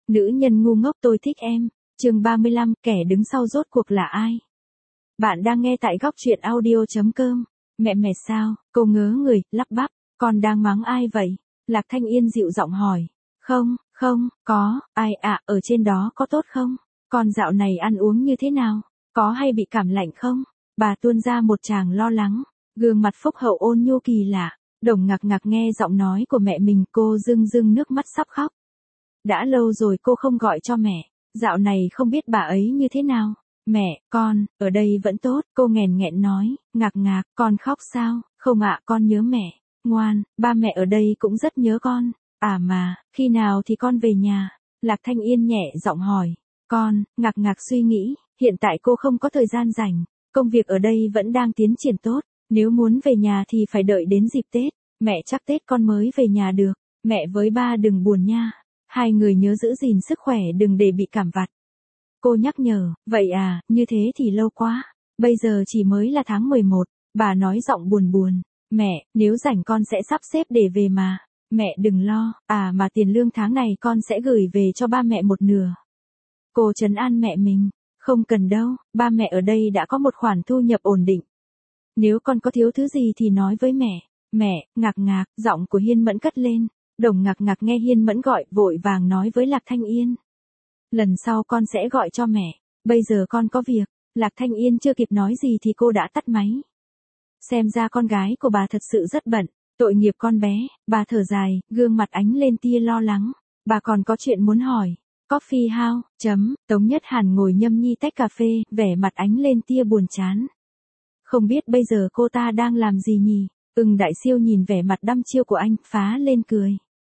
Nữ nhân ngu ngốc tôi thích em. Chương 35, kẻ đứng sau rốt cuộc là ai? Bạn đang nghe tại góc truyện audio.com. Mẹ sao? Cô ngớ người, lắp bắp. Con đang mắng ai vậy? Lạc Thanh Yên dịu giọng hỏi. Không, có, ai ạ, ở trên đó có tốt không? Con dạo này ăn uống như thế nào? Có hay bị cảm lạnh không? Bà tuôn ra một tràng lo lắng. Gương mặt phúc hậu ôn nhu kỳ lạ. Đồng ngạc nghe giọng nói của mẹ mình, cô rưng nước mắt sắp khóc. Đã lâu rồi cô không gọi cho mẹ. Dạo này không biết bà ấy như thế nào. Mẹ, con, ở đây vẫn tốt, cô nghẹn nói. Ngạc, con khóc sao? Không ạ, con nhớ mẹ. Ngoan, ba mẹ ở đây cũng rất nhớ con. À mà, khi nào thì con về nhà? Lạc Thanh Yên nhẹ giọng hỏi. Con, ngạc suy nghĩ, hiện tại cô không có thời gian rảnh. Công việc ở đây vẫn đang tiến triển tốt. Nếu muốn về nhà thì phải đợi đến dịp Tết. Mẹ chắc Tết con mới về nhà được. Mẹ với ba đừng buồn nha. Hai người nhớ giữ gìn sức khỏe, đừng để bị cảm vặt. Cô nhắc nhở. Vậy à, như thế thì lâu quá. Bây giờ chỉ mới là tháng 11. Bà nói giọng buồn. Mẹ, nếu rảnh con sẽ sắp xếp để về mà. Mẹ đừng lo, à mà tiền lương tháng này con sẽ gửi về cho ba mẹ một nửa. Cô trấn an mẹ mình. Không cần đâu, ba mẹ ở đây đã có một khoản thu nhập ổn định. Nếu con có thiếu thứ gì thì nói với mẹ. Mẹ, ngạc, giọng của Hiên Mẫn cất lên. Đồng ngạc nghe Hiên Mẫn gọi, vội vàng nói với Lạc Thanh Yên. Lần sau con sẽ gọi cho mẹ, bây giờ con có việc. Lạc Thanh Yên chưa kịp nói gì thì cô đã tắt máy. Xem ra con gái của bà thật sự rất bận, tội nghiệp con bé. Bà thở dài, gương mặt ánh lên tia lo lắng. Bà còn có chuyện muốn hỏi. Coffee house, Tống Nhất Hàn ngồi nhâm nhi tách cà phê, vẻ mặt ánh lên tia buồn chán. Không biết bây giờ cô ta đang làm gì nhỉ? Đại Siêu nhìn vẻ mặt đăm chiêu của anh, phá lên cười.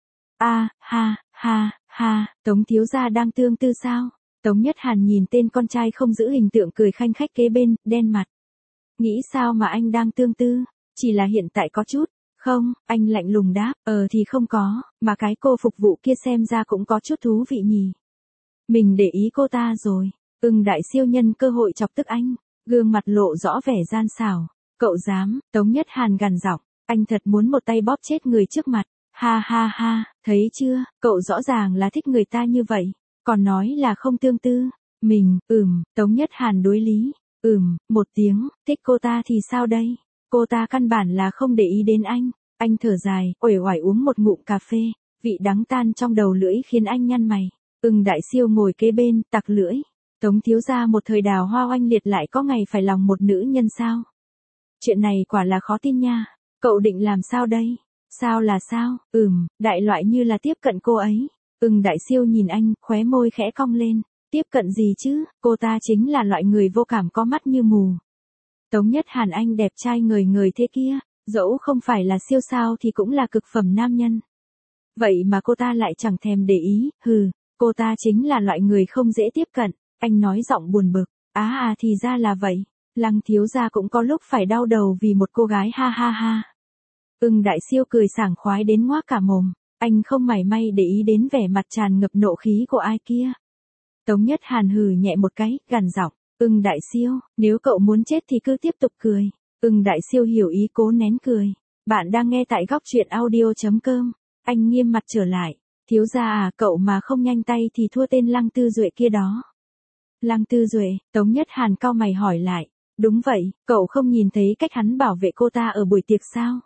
Ha, Tống thiếu gia đang tương tư sao? Tống Nhất Hàn nhìn tên con trai không giữ hình tượng cười khanh khách kế bên, đen mặt. Nghĩ sao mà anh đang tương tư? Chỉ là hiện tại có chút. Không, anh lạnh lùng đáp, thì không có, mà cái cô phục vụ kia xem ra cũng có chút thú vị nhỉ. Mình để ý cô ta rồi. Đại Siêu nhân cơ hội chọc tức anh, gương mặt lộ rõ vẻ gian xảo. Cậu dám? Tống Nhất Hàn gằn giọng, anh thật muốn một tay bóp chết người trước mặt. Ha, thấy chưa, cậu rõ ràng là thích người ta như vậy, còn nói là không tương tư. Mình, Tống Nhất Hàn đối lý. Một tiếng, thích cô ta thì sao đây? Cô ta căn bản là không để ý đến anh. Anh thở dài, uể oải uống một ngụm cà phê, vị đắng tan trong đầu lưỡi khiến anh nhăn mày. Đại Siêu ngồi kế bên, tặc lưỡi. Tống thiếu gia một thời đào hoa oanh liệt lại có ngày phải lòng một nữ nhân sao? Chuyện này quả là khó tin nha. Cậu định làm sao đây? Sao là sao? Đại loại như là tiếp cận cô ấy. Đại Siêu nhìn anh, khóe môi khẽ cong lên. Tiếp cận gì chứ, cô ta chính là loại người vô cảm có mắt như mù. Tống Nhất Hàn anh đẹp trai ngời thế kia, dẫu không phải là siêu sao thì cũng là cực phẩm nam nhân. Vậy mà cô ta lại chẳng thèm để ý, cô ta chính là loại người không dễ tiếp cận. Anh nói giọng buồn bực. Thì ra là vậy. Lăng thiếu gia cũng có lúc phải đau đầu vì một cô gái, ha. Đại Siêu cười sảng khoái đến ngoác cả mồm. Anh không mảy may để ý đến vẻ mặt tràn ngập nộ khí của ai kia. Tống Nhất Hàn hừ nhẹ một cái, gằn giọng. Đại Siêu, nếu cậu muốn chết thì cứ tiếp tục cười. Đại Siêu hiểu ý cố nén cười. Bạn đang nghe tại góc truyện audio.com. Anh nghiêm mặt trở lại. Thiếu gia à, cậu mà không nhanh tay thì thua tên Lăng Tư Duệ kia đó. Lăng Tư Duệ, Tống Nhất Hàn cau mày hỏi lại. Đúng vậy, cậu không nhìn thấy cách hắn bảo vệ cô ta ở buổi tiệc sao?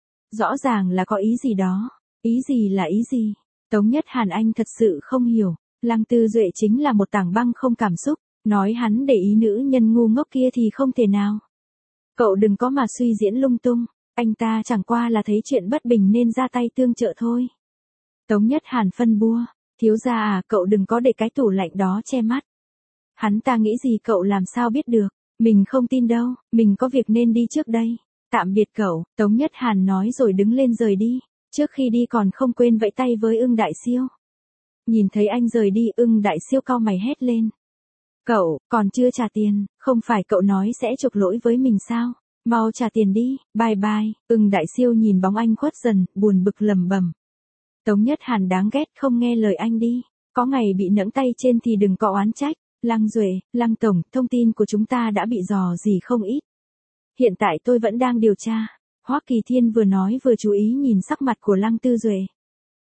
Rõ ràng là có ý gì đó. Ý gì là ý gì? Tống Nhất Hàn anh thật sự không hiểu. Lăng Tư Duệ chính là một tảng băng không cảm xúc. Nói hắn để ý nữ nhân ngu ngốc kia thì không thể nào. Cậu đừng có mà suy diễn lung tung. Anh ta chẳng qua là thấy chuyện bất bình nên ra tay tương trợ thôi. Tống Nhất Hàn phân bua. Thiếu gia à, cậu đừng có để cái tủ lạnh đó che mắt. Hắn ta nghĩ gì cậu làm sao biết được. Mình không tin đâu, mình có việc nên đi trước đây. Tạm biệt cậu, Tống Nhất Hàn nói rồi đứng lên rời đi. Trước khi đi còn không quên vẫy tay với Đại Siêu. Nhìn thấy anh rời đi, Đại Siêu cau mày hét lên. Cậu, còn chưa trả tiền, không phải cậu nói sẽ chuộc lỗi với mình sao? Mau trả tiền đi, bye. Đại Siêu nhìn bóng anh khuất dần, buồn bực lẩm bẩm. Tống Nhất Hàn đáng ghét, không nghe lời anh đi. Có ngày bị nẫng tay trên thì đừng có oán trách. Lăng Duệ, Lăng Tổng, thông tin của chúng ta đã bị dò dỉ không ít. Hiện tại tôi vẫn đang điều tra. Hoắc Kỳ Thiên vừa nói vừa chú ý nhìn sắc mặt của Lăng Tư Duệ.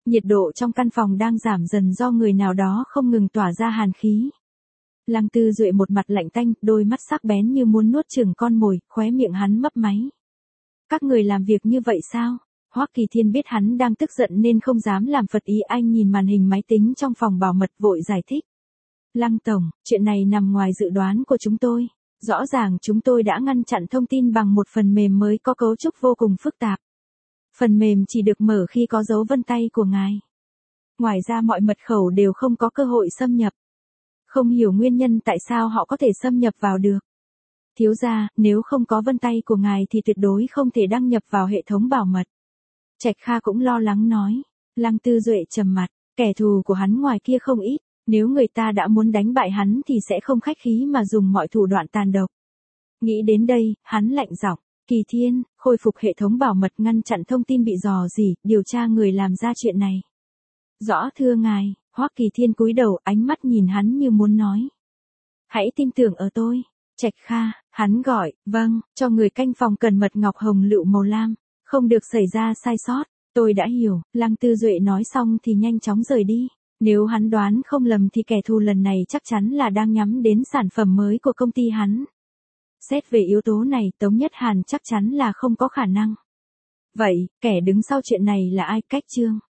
Nhiệt độ trong căn phòng đang giảm dần do người nào đó không ngừng tỏa ra hàn khí. Lăng Tư Duệ một mặt lạnh tanh, đôi mắt sắc bén như muốn nuốt chửng con mồi, khóe miệng hắn mấp máy. Các người làm việc như vậy sao? Hoắc Kỳ Thiên biết hắn đang tức giận nên không dám làm phật ý, anh nhìn màn hình máy tính trong phòng bảo mật vội giải thích. Lăng tổng, chuyện này nằm ngoài dự đoán của chúng tôi. Rõ ràng chúng tôi đã ngăn chặn thông tin bằng một phần mềm mới có cấu trúc vô cùng phức tạp. Phần mềm chỉ được mở khi có dấu vân tay của ngài. Ngoài ra mọi mật khẩu đều không có cơ hội xâm nhập. Không hiểu nguyên nhân tại sao họ có thể xâm nhập vào được. Thiếu gia, nếu không có vân tay của ngài thì tuyệt đối không thể đăng nhập vào hệ thống bảo mật. Trạch Kha cũng lo lắng nói. Lăng Tư Duệ trầm mặt, kẻ thù của hắn ngoài kia không ít, nếu người ta đã muốn đánh bại hắn thì sẽ không khách khí mà dùng mọi thủ đoạn tàn độc. Nghĩ đến đây, hắn lạnh giọng, Kỳ Thiên, khôi phục hệ thống bảo mật ngăn chặn thông tin bị rò rỉ, điều tra người làm ra chuyện này. Rõ thưa ngài. Hoắc Kỳ Thiên cúi đầu, ánh mắt nhìn hắn như muốn nói. Hãy tin tưởng ở tôi. Trạch Kha, hắn gọi, vâng, cho người canh phòng cần mật ngọc hồng lựu màu lam, không được xảy ra sai sót. Tôi đã hiểu. Lăng Tư Duệ nói xong thì nhanh chóng rời đi. Nếu hắn đoán không lầm thì kẻ thù lần này chắc chắn là đang nhắm đến sản phẩm mới của công ty hắn. Xét về yếu tố này, Tống Nhất Hàn chắc chắn là không có khả năng. Vậy, kẻ đứng sau chuyện này là ai? Cách Trương.